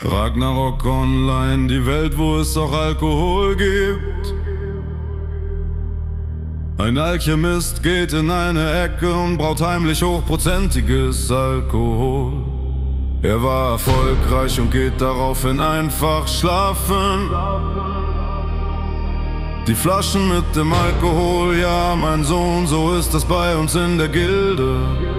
Ragnarok Online, die Welt, wo es auch Alkohol gibt. Ein Alchemist geht in eine Ecke und braut heimlich hochprozentiges Alkohol. Er war erfolgreich und geht daraufhin einfach schlafen. Die Flaschen mit dem Alkohol, ja mein Sohn, so ist das bei uns in der Gilde.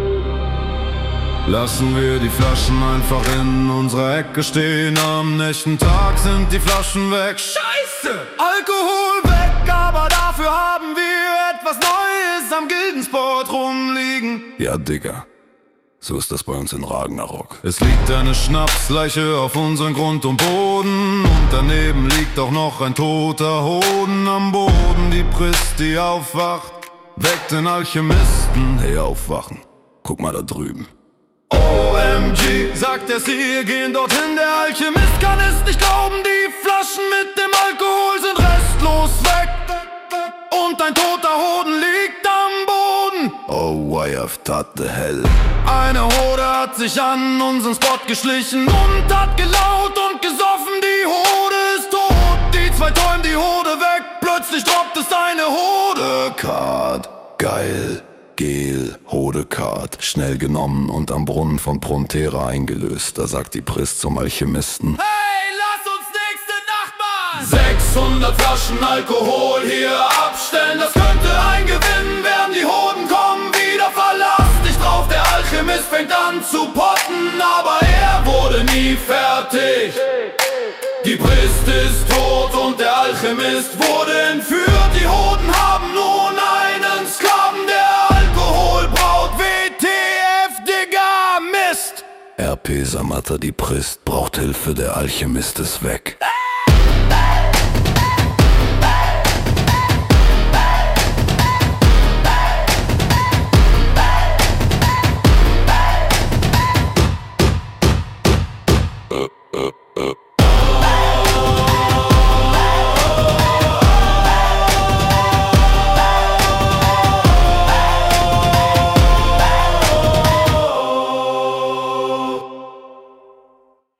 Lassen wir die Flaschen einfach in unserer Ecke stehen. Am nächsten Tag sind die Flaschen weg. Scheiße! Alkohol weg, aber dafür haben wir etwas Neues am Gildensport rumliegen. Ja, Digga, so ist das bei uns in Ragnarok. Es liegt eine Schnapsleiche auf unserem Grund und Boden. Und daneben liegt auch noch ein toter Hoden am Boden. Die Priest, die aufwacht, weckt den Alchemisten. Hey, aufwachen, guck mal da drüben. OMG, sagt er, sie gehen dorthin. Der Alchemist kann es nicht glauben. Die Flaschen mit dem Alkohol sind restlos weg. Und ein toter Hoden liegt am Boden. Oh, why have that the hell? Eine Horde hat sich an unseren Spot geschlichen und hat gelaut und gesoffen. Die Horde ist tot. Die zwei träumen die Horde weg. Plötzlich droppt es eine Horde. Card, geil. Gel, Hodecard, schnell genommen und am Brunnen von Prontera eingelöst. Da sagt die Priest zum Alchemisten: Hey, lass uns nächste Nacht mal 600 Flaschen Alkohol hier abstellen. Das könnte ein Gewinn werden. Die Hoden kommen wieder, verlass dich drauf. Der Alchemist fängt an zu potten, aber er wurde nie fertig. Die Priest ist tot und der Alchemist wurde entführt. Die Hoden haben nun einen Sklaven, der Alkohol braut. WTF, Digga, Mist! RP Samata, die Priest braucht Hilfe, der Alchemist ist weg.